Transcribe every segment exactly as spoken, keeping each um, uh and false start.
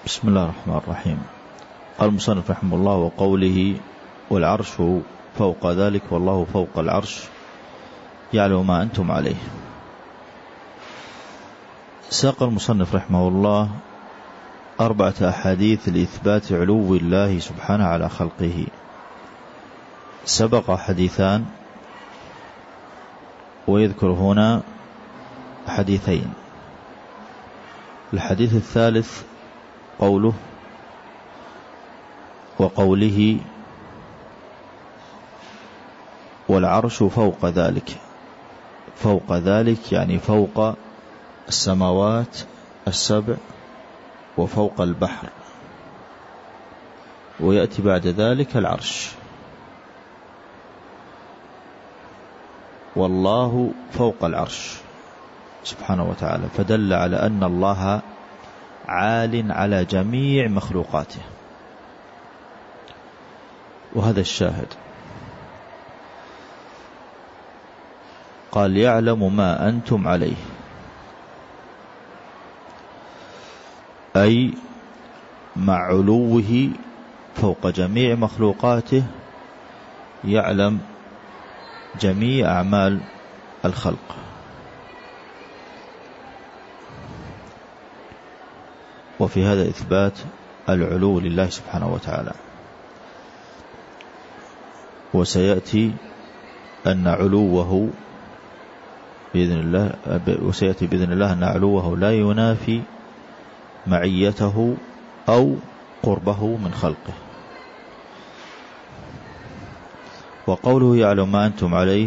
بسم الله الرحمن الرحيم. قال المصنف رحمه الله: وقوله والعرش فوق ذلك والله فوق العرش يعلم ما أنتم عليه. ساق المصنف رحمه الله أربعة أحاديث لإثبات علو الله سبحانه على خلقه. سبق حديثان ويذكر هنا حديثين. الحديث الثالث قوله وقوله والعرش فوق ذلك. فوق ذلك يعني فوق السماوات السبع وفوق البحر، ويأتي بعد ذلك العرش. والله فوق العرش سبحانه وتعالى، فدل على أن الله عال على جميع مخلوقاته، وهذا الشاهد. قال يعلم ما أنتم عليه، أي مع علوه فوق جميع مخلوقاته يعلم جميع أعمال الخلق. وفي هذا إثبات العلو لله سبحانه وتعالى. وسيأتي أن علوه بإذن الله وسيأتي بإذن الله أن علوه لا ينافي معيته أو قربه من خلقه. وقوله يعلم ما أنتم عليه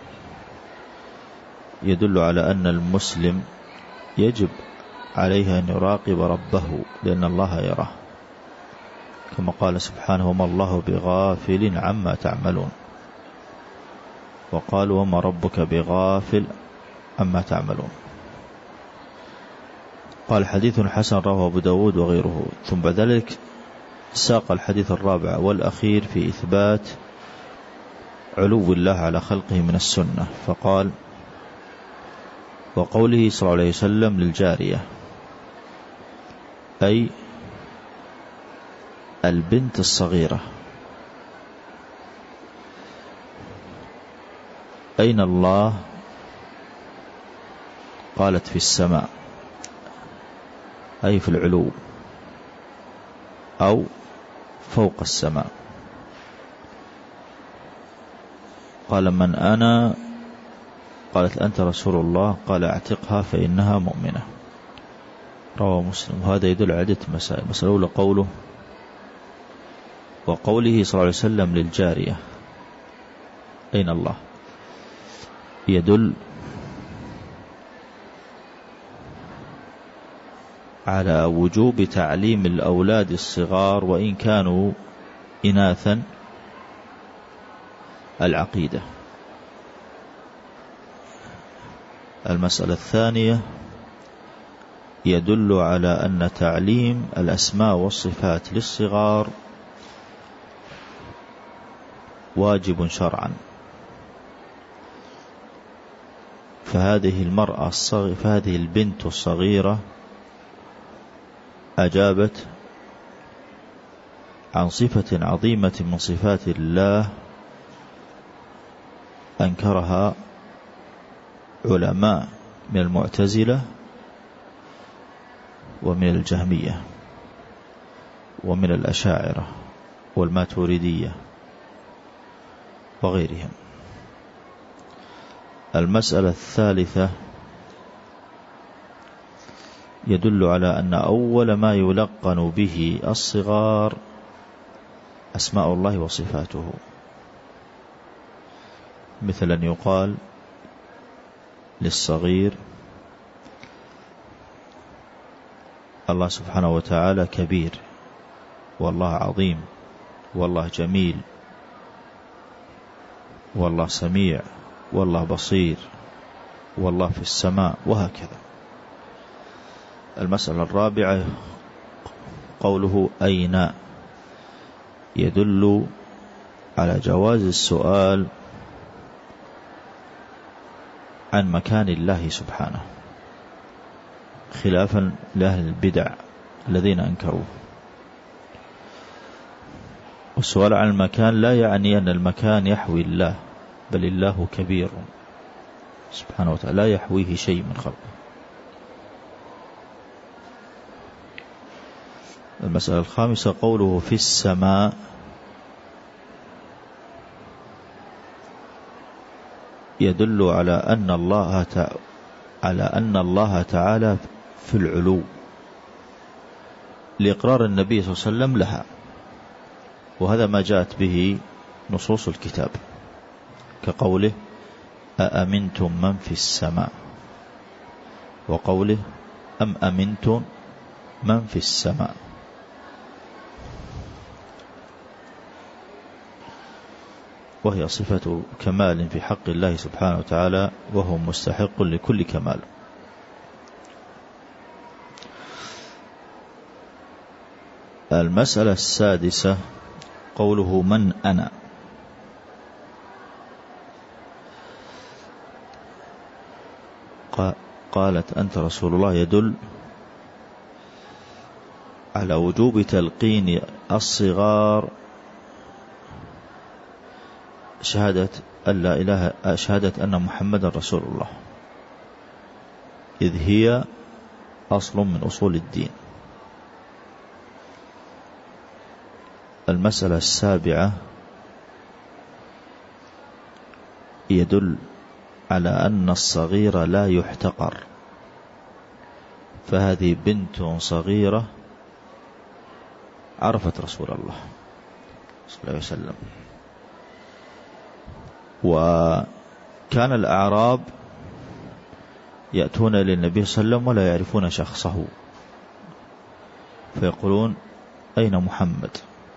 يدل على أن المسلم يجب عليه أن يراقب ربه، لأن الله يراه، كما قال سبحانه: وما الله بغافل عما تعملون. وقال: وما ربك بغافل عما تعملون. قال: حديث حسن رواه أبو داود وغيره. ثم بعد ذلك ساق الحديث الرابع والأخير في إثبات علو الله على خلقه من السنة، فقال: وقوله صلى الله عليه وسلم للجارية، أي البنت الصغيرة: أين الله؟ قالت: في السماء، أي في العلو أو فوق السماء. قال: من أنا؟ قالت: أنت رسول الله. قال: اعتقها فإنها مؤمنة. رواه مسلم. وهذا يدل على عدة مسائل. مسألة أولى قوله وقوله صلى الله عليه وسلم للجارية أين الله، يدل على وجوب تعليم الأولاد الصغار وإن كانوا إناثا العقيدة. المسألة الثانية يدل على أن تعليم الأسماء والصفات للصغار واجب شرعا. فهذه المرأة الصغيرة فهذه البنت الصغيرة أجابت عن صفة عظيمة من صفات الله أنكرها علماء من المعتزلة ومن الجهمية ومن الأشاعرة والماتريدية وغيرهم. المسألة الثالثة يدل على أن أول ما يلقن به الصغار أسماء الله وصفاته، مثل أن يقال للصغير الله سبحانه وتعالى كبير، والله عظيم، والله جميل، والله سميع، والله بصير، والله في السماء، وهكذا. المسألة الرابعة قوله أين، يدل على جواز السؤال عن مكان الله سبحانه، خلافا لأهل البدع الذين أنكروه. والسؤال عن المكان لا يعني أن المكان يحوي الله، بل الله كبير سبحانه وتعالى لا يحويه شيء من خلقه. المسألة الخامسة قوله في السماء، يدل على أن الله تعالى على أن الله تعالى في العلو لإقرار النبي صلى الله عليه وسلم لها، وهذا ما جاءت به نصوص الكتاب كقوله أأمنتم من في السماء، وقوله أم أمنتم من في السماء. وهي صفة كمال في حق الله سبحانه وتعالى، وهو مستحق لكل كمال. المسألة السادسة قوله من أنا. قالت أنت رسول الله، يدل على وجوب تلقين الصغار شهادة أن لا إله شهادة أن محمد رسول الله، إذ هي أصل من أصول الدين. المسألة السابعة يدل على أن الصغير لا يحتقر، فهذه بنت صغيرة عرفت رسول الله صلى الله عليه وسلم. وكان الأعراب يأتون للنبي صلى الله عليه وسلم ولا يعرفون شخصه، فيقولون أين محمد؟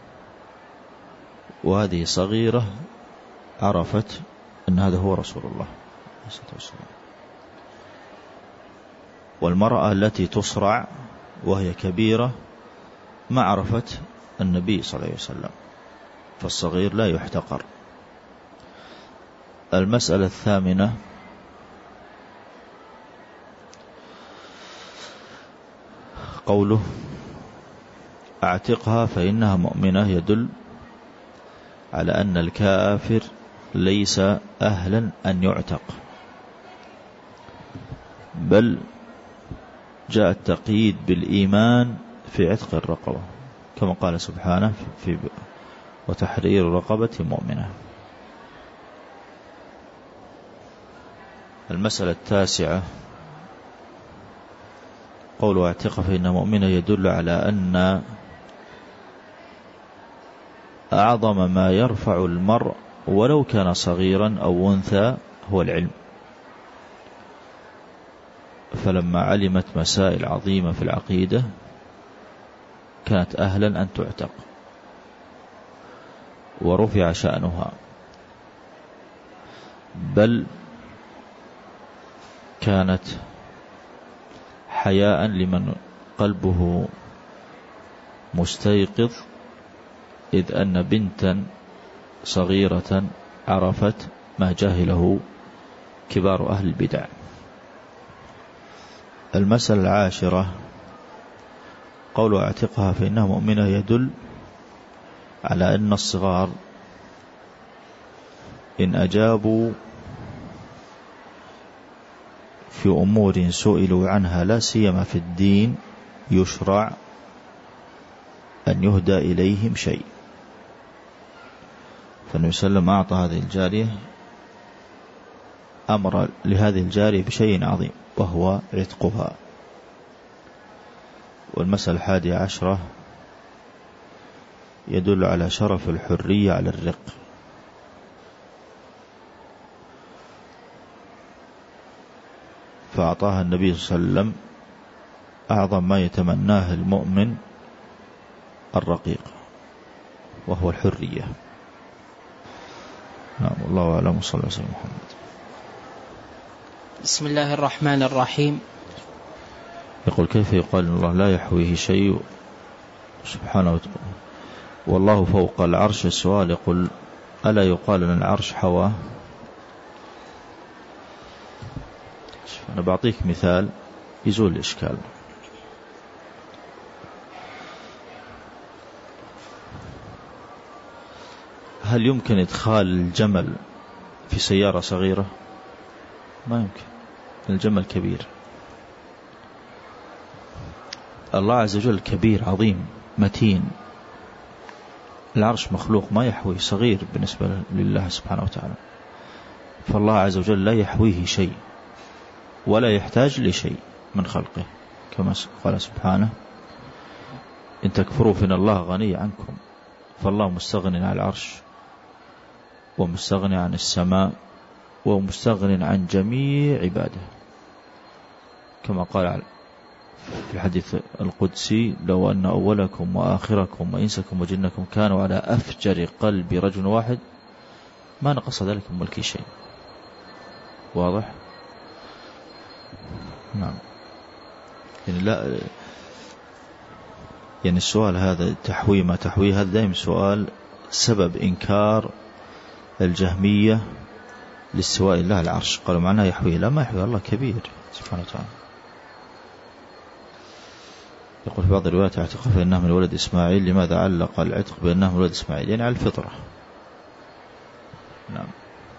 وهذه صغيرة عرفت أن هذا هو رسول الله صلى الله عليه وسلم. والمرأة التي تصرع وهي كبيرة ما عرفت النبي صلى الله عليه وسلم، فالصغير لا يحتقر. المسألة الثامنة قوله اعتقها فإنها مؤمنة، يدل على أن الكافر ليس أهلا أن يعتق، بل جاء التقييد بالإيمان في عتق الرقبة، كما قال سبحانه في وتحرير رقبة مؤمنة. المسألة التاسعة قول اعتق فإنها مؤمنة، يدل على أن أعظم ما يرفع المرء ولو كان صغيرا أو أنثى هو العلم، فلما علمت مسائل عظيمة في العقيدة كانت أهلا أن تعتق ورفع شأنها، بل كانت حياء لمن قلبه مستيقظ، إذ أن بنتا صغيرة عرفت ما جاهله كبار أهل البدع. المسألة العاشرة قول اعتقها فإنها مؤمنة، يدل على أن الصغار إن أجابوا في أمور سئلوا عنها لا سيما في الدين يشرع أن يهدى إليهم شيء. فالنبي صلى الله عليه وسلم أعطى هذه الجارية، أمر لهذه الجارية بشيء عظيم وهو عتقها. والمسألة الحادية عشرة يدل على شرف الحرية على الرق، فأعطاها النبي صلى الله عليه وسلم أعظم ما يتمناه المؤمن الرقيق وهو الحرية. نعم، والله أعلم. صلى الله عليه وسلم محمد. بسم الله الرحمن الرحيم. يقول كيف يقال إن الله لا يحويه شيء سبحانه وتعالى والله فوق العرش؟ السؤال يقول ألا يقال أن العرش حواه؟ أنا بعطيك مثال يزول الإشكال. هل يمكن إدخال الجمل في سيارة صغيرة؟ ما يمكن، الجمل كبير. الله عز وجل كبير عظيم متين، العرش مخلوق ما يحويه، صغير بالنسبة لله سبحانه وتعالى. فالله عز وجل لا يحويه شيء ولا يحتاج لشيء من خلقه، كما قال سبحانه: إن تكفروا فإن الله غني عنكم. فالله مستغن عن العرش ومستغن عن السماء ومستغن عن جميع عباده، كما قال في الحديث القدسي: لو أن أولكم وآخركم وإنسكم وجنكم كانوا على أفجر قلب رجل واحد ما نقص ذلك من ملكي شيء. واضح؟ نعم. يعني لا يعني السؤال هذا تحوي ما تحوي هذا دائما سؤال سبب إنكار الجهمية لاستواء الله العرش. قالوا معناه يحويه، لا ما يحويه، الله كبير سبحانه وتعالى. يقول في بعض الروايات: اعتقف أنه من ولد إسماعيل. لماذا علق العتق بأنه من ولد إسماعيل؟ يعني على الفطرة. نعم.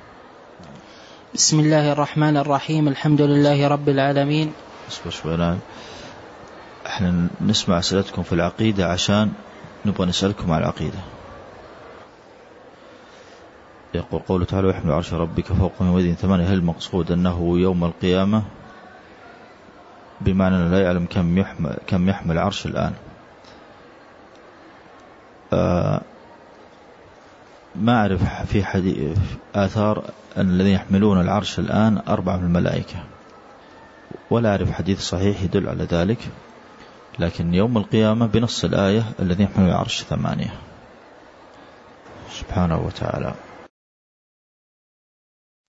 بسم الله الرحمن الرحيم. الحمد لله رب العالمين. اصبر شوي الآن، احنا نسمع أسئلتكم في العقيدة عشان نبغى نسألكم على العقيدة. يقول قوله تعالى: ويحمل عرش ربك فوقهم يومئذ ثمانية. هل المقصود أنه يوم القيامة بمعنى لا يعلم كم يحمل كم يحمل عرش الآن؟ آه ما أعرف في حديث آثار أن الذين يحملون العرش الآن أربعة من الملائكة، ولا أعرف حديث صحيح يدل على ذلك، لكن يوم القيامة بنص الآية الذين يحملون العرش ثمانية سبحانه وتعالى.